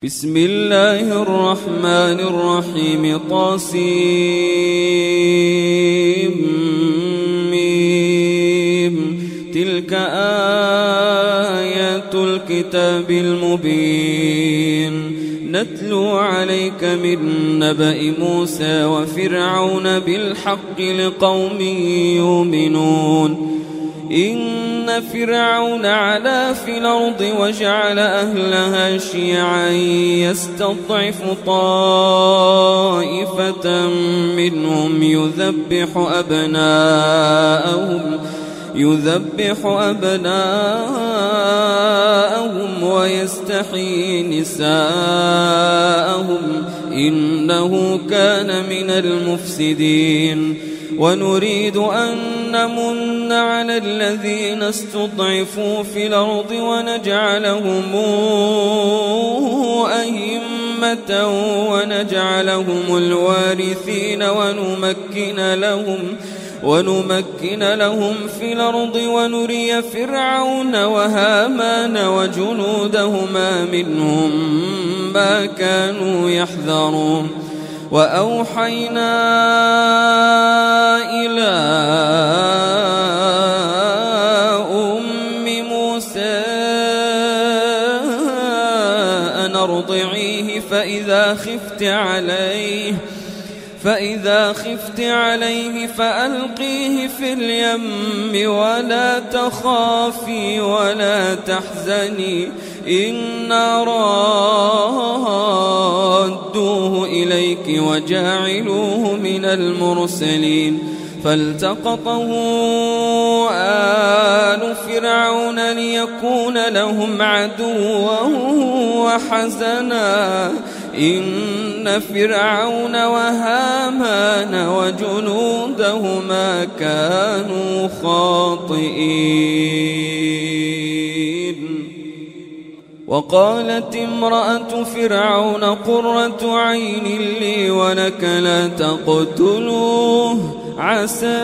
بسم الله الرحمن الرحيم طاسيم تلك آيات الكتاب المبين نتلو عليك من نبأ موسى وفرعون بالحق لقوم يؤمنون إن فرعون علا في الأرض وجعل أهلها شيعا يستضعف طائفة منهم يذبح أبناءهم ويستحيي نساءهم إنه كان من المفسدين ونريد أن نمن على الذين استضعفوا في الأرض ونجعلهم أئمة ونجعلهم الوارثين ونمكن لهم في الأرض ونري فرعون وهامان وجنودهما منهم ما كانوا يحذرون وأوحينا إلى أم موسى أن أرضعيه فإذا خفت عليه فألقيه في اليم ولا تخافي ولا تحزني إنا رادوه إليك وجاعلوه من المرسلين فالتقطه آل فرعون ليكون لهم عدوا وحزنا إن فرعون وهامان وجنودهما كانوا خاطئين وقالت امرأة فرعون قرة عين لي ولك لا تقتلوه عسى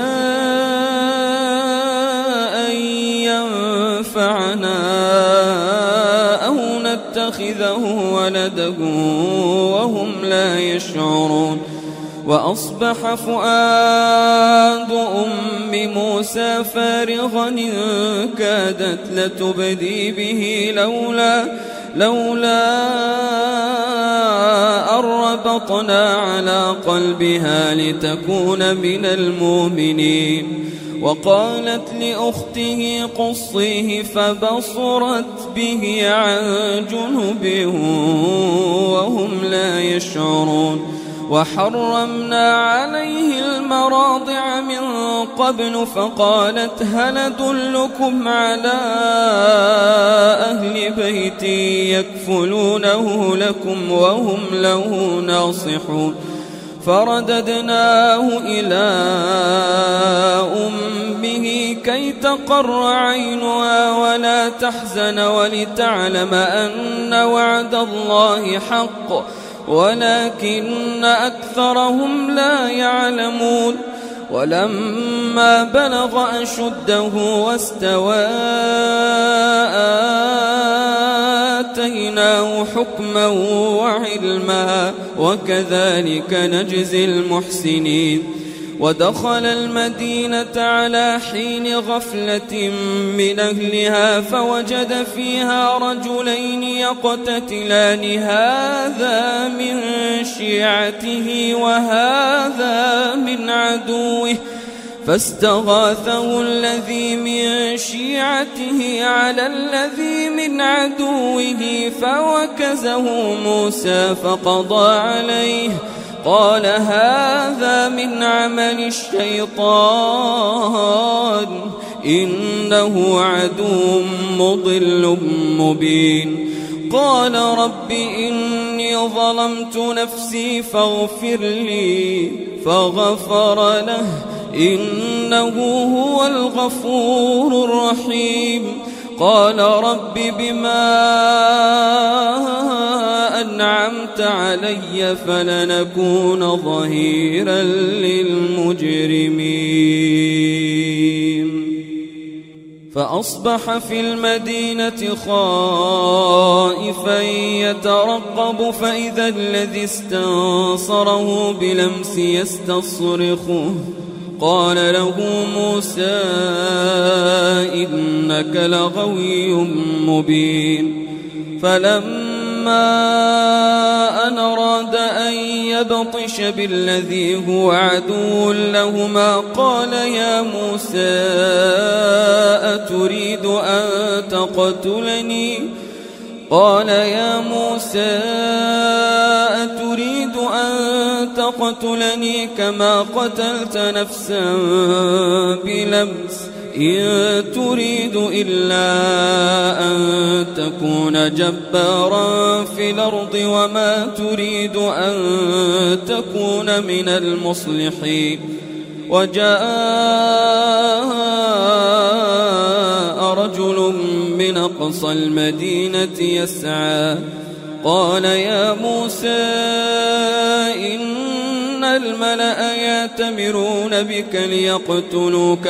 أن ينفعنا أو نتخذه ولدا وهم لا يشعرون وأصبح فؤاد أم موسى فارغا إن كادت لتبدي به لولا أن ربطنا على قلبها لتكون من المؤمنين وقالت لأخته قصيه فبصرت به عن جنب وهم لا يشعرون وحرمنا عليه المراضع من قبل فقالت هل أدلكم على أهل بيت يكفلونه لكم وهم له ناصحون فرددناه إلى أمه كي تقر عينها ولا تحزن ولتعلم أن وعد الله حق ولكن أكثرهم لا يعلمون ولما بلغ أشده واستوى آتيناه حكما وعلما وكذلك نجزي المحسنين ودخل المدينة على حين غفلة من أهلها فوجد فيها رجلين يقتتلان هذا من شيعته وهذا من عدوه فاستغاثه الذي من شيعته على الذي من عدوه فوكزه موسى فقضى عليه قال هذا من عمل الشيطان إنه عدو مضل مبين قال رب إني ظلمت نفسي فاغفر لي فغفر له إنه هو الغفور الرحيم قال رب بما أنعمت علي فلنكون ظهيرا للمجرمين فأصبح في المدينة خائفا يترقب فإذا الذي استنصره بلمس يستصرخه قال له موسى إنك لغوي مبين فلما أن أراد أن يبطش بالذي هو عدو لهما قال يا موسى أتريد أن تقتلني كما قتلت نفسا بلمس إن تريد إلا أن تكون جبارا في الأرض وما تريد أن تكون من المصلحين وجاء رجل من أقصى المدينة يسعى قال يا موسى إن الملأ يأتمرون بك ليقتلوك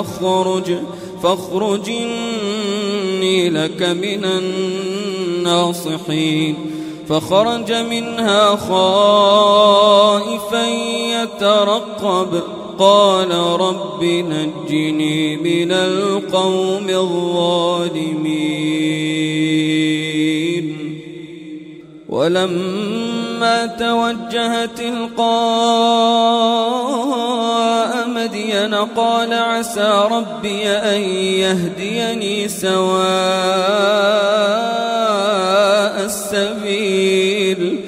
فاخرج إني لك من الناصحين فخرج منها خائفا يترقب قال رب نجني من القوم الظالمين ولما توجه تلقاء مدين قال عسى ربي أن يهديني سواء السبيل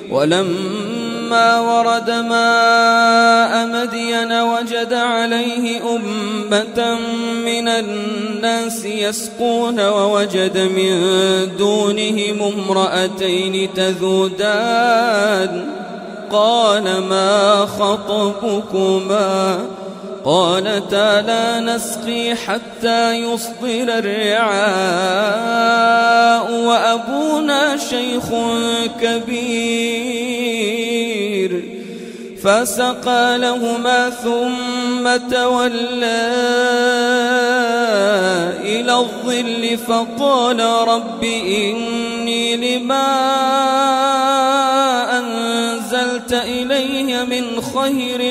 ولما ورد ماء مدين وجد عليه أمة من الناس يسقون ووجد من دونهم امرأتين تذودان قال ما خطبكما قالتا لا نسقي حتى يصدر الرعاء وأبونا شيخ كبير فسقى لهما ثم تولى إلى الظل فقال رب إني لما أنزلت إلي من خير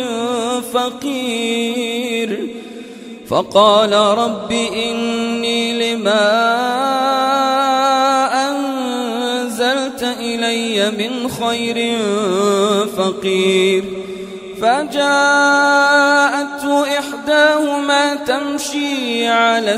فقير فقال رب إني لما أنزلت إلي من خير فقير فجاءته إحداهما تمشي على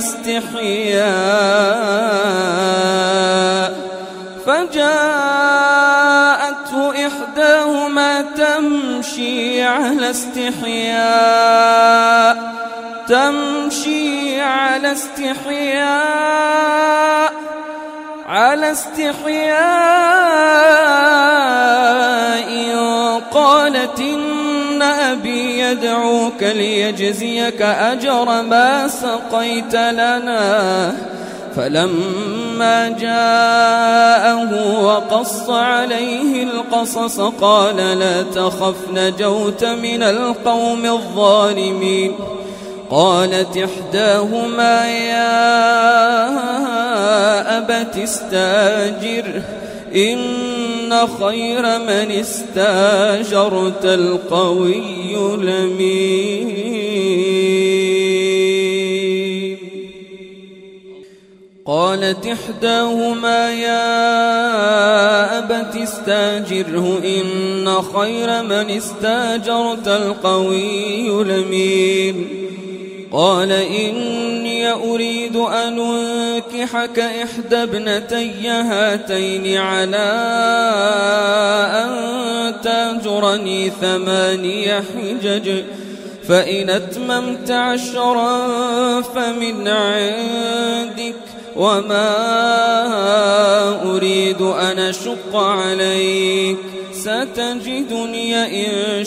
استحياء قالت إن أبي يدعوك ليجزيك أجر ما سقيت لنا فلما جاءه وقص عليه القصص قال لا تخف نجوت من القوم الظالمين قالت إحداهما يا أبت استاجره إن خير من استاجرت القوي الأمين قالت إحداهما يا أبت استاجره إن خير من استاجرت القوي الأمين قال إني أريد أن أنكحك إحدى ابنتي هاتين على أن تأجرني 8 حجج فإن أتممت 10 فمن عندك وما أريد أن أشق عليك ستجدني إن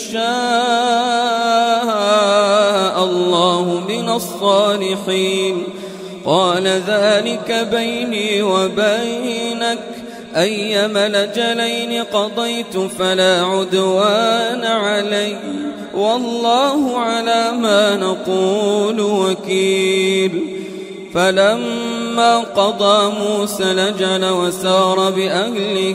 شاء الله من الصالحين قال ذلك بيني وبينك أيما الأجلين قضيت فلا عدوان علي والله على ما نقول وكيل فلما قضى موسى الأجل وسار بأهله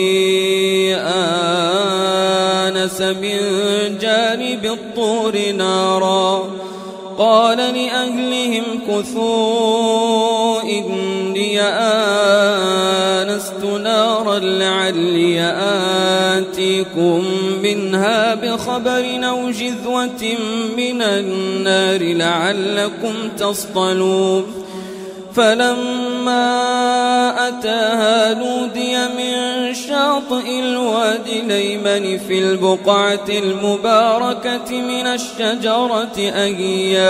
آنس من جانب الطور نارا قال لأهلهم كثوا إني آنست نارا لعلي آتيكم منها بخبر أو جذوة من النار لعلكم تصطلون فلما أتاها نودي من شاطئ الوادي الأيمن في البقعة المباركة من الشجرة أي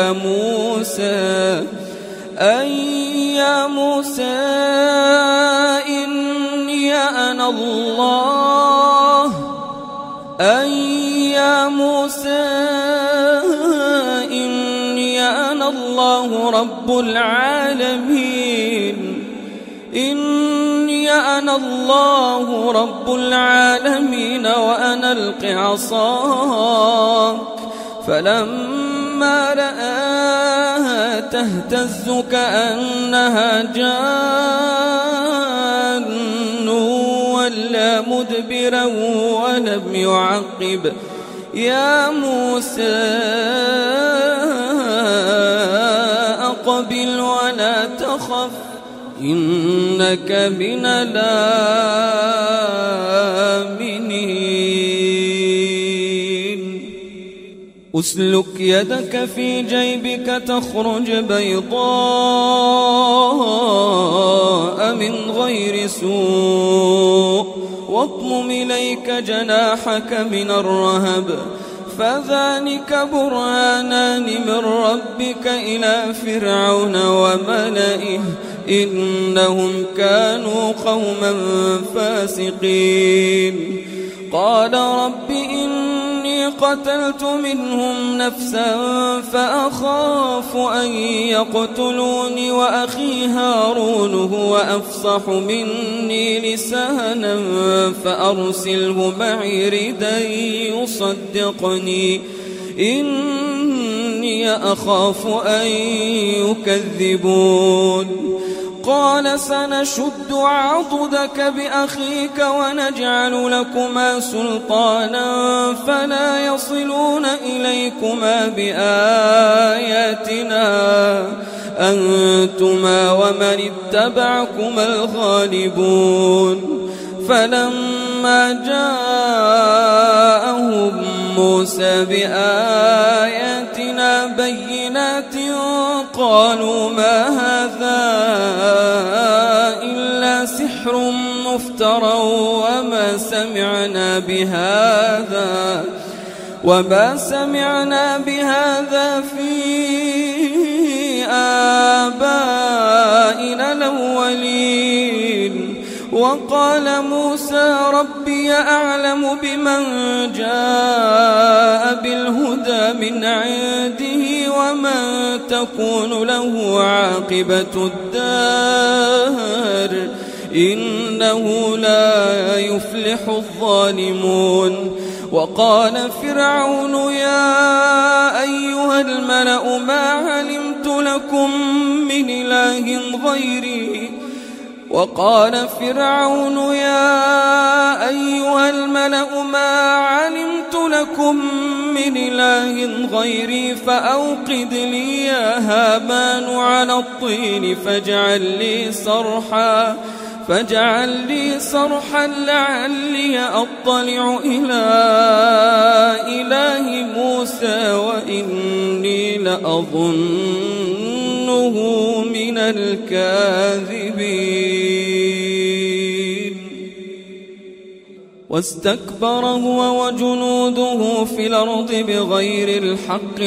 يا موسى إني أنا الله رب العالمين وأنا ألق عصاك فلما رآها تهتز كأنها جان ولا مدبرا ولم يعقب يا موسى أقبل ولا تخف إنك من الآمنين أسلك يدك في جيبك تخرج بيضاء من غير سوء واضمم إليك جناحك من الرهب فذلك برهانان من ربك إلى فرعون وملئه إنهم كانوا قوما فاسقين قال رب إني قتلت منهم نفسا فأخاف أن يقتلوني وأخي هارون هو أفصح مني لسانا فأرسله معي ردا يصدقني إني أخاف أن يكذبون قال سنشد عضدك بأخيك ونجعل لكما سلطانا فلا يصلون إليكما بآياتنا أنتما ومن اتبعكما الغالبون فلما جاءهم موسى بآياتنا بينات قالوا ما هذا إلا سحر مفترى وما سمعنا بهذا في آبائنا الأولين وقال موسى ربي أعلم بمن جاء بالهدى من عنده ومن تكون له عاقبة الدار إنه لا يفلح الظالمون وقال فرعون يا أيها الملأ ما علمت لكم من إله غيري فأوقد لي يا هامان على الطين فاجعل لي صرحا لعلي أطلع إلى إله موسى وإني لأظنه من الكاذبين واستكبر هو وجنوده في الأرض بغير الحق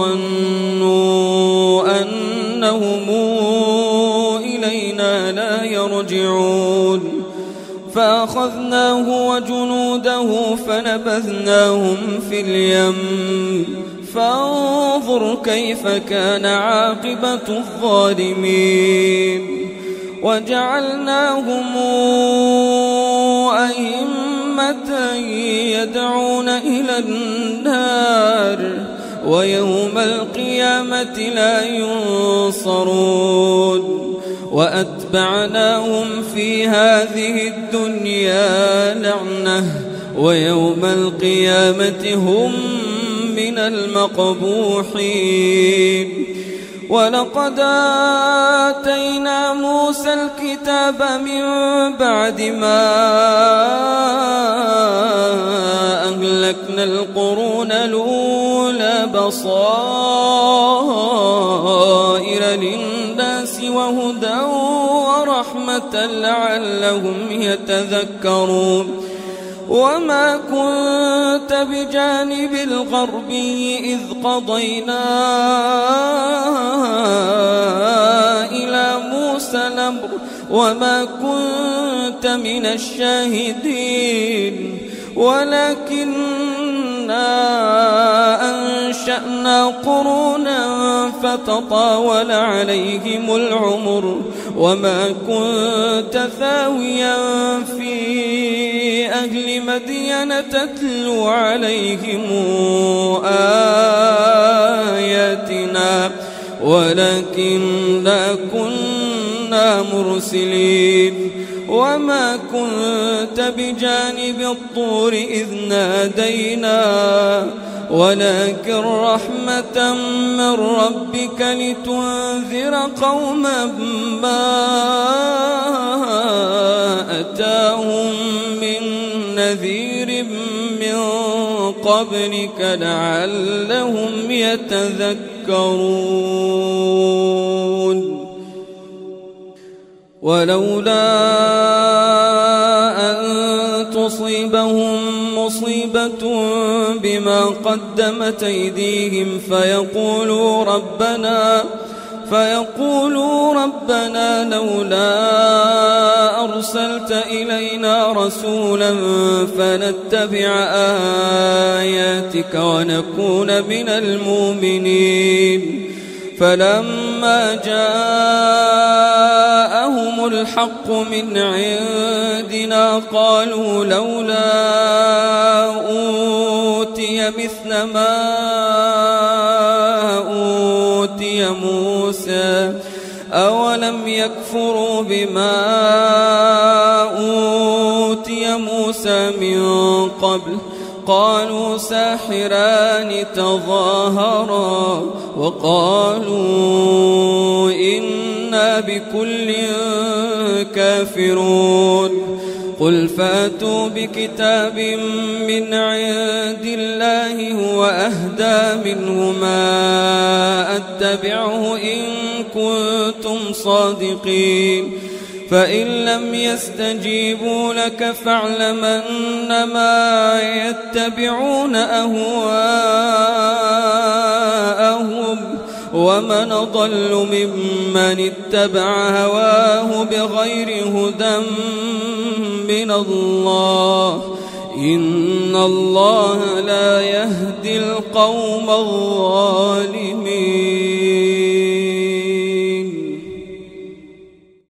وظنوا أنهم إلينا لا يرجعون فأخذناه وجنوده فنبذناهم في اليم فانظر كيف كان عاقبة الظالمين وجعلناهم أئمة يدعون إلى النار ويوم القيامة لا ينصرون وأتبعناهم في هذه الدنيا لعنة ويوم القيامة هم من المقبوحين ولقد آتينا موسى الكتاب من بعد ما أهلكنا القرون الأولى بصائر للناس وهدى ورحمة لعلهم يتذكرون وما كنت بجانب الغربي إذ قضينا إلى موسى الأمر وما كنت من الشاهدين ولكننا أنشأنا قرونا فتطاول عليهم العمر وما كنت ثاويا في أهل مدين تتلو عليهم آياتنا ولكننا كنا مرسلين وما كنت بجانب الطور إذ نادينا ولكن رحمة من ربك لتنذر قوما ما أتاهم من نذير من قبلك لعلهم يتذكرون ولولا أن تصيبهم مصيبة بما قدمت أيديهم فيقولوا ربنا لولا أرسلت إلينا رسولا فنتبع آياتك ونكون من المؤمنين فلما جاءهم الحق من عندنا قالوا لولا أوتي مثل ما أوتي موسى أولم يكفروا بما أوتي موسى من قبل قالوا ساحران تظاهرا وقالوا إنا بكل كافرون قل فاتوا بكتاب من عند الله هو أهدى منهما أتبعه إن كنتم صادقين فإن لم يستجيبوا لك فاعلم أنما يتبعون أهواءهم ومن أضل ممن اتبع هواه بغير هدى من الله إن الله لا يهدي القوم الظالمين.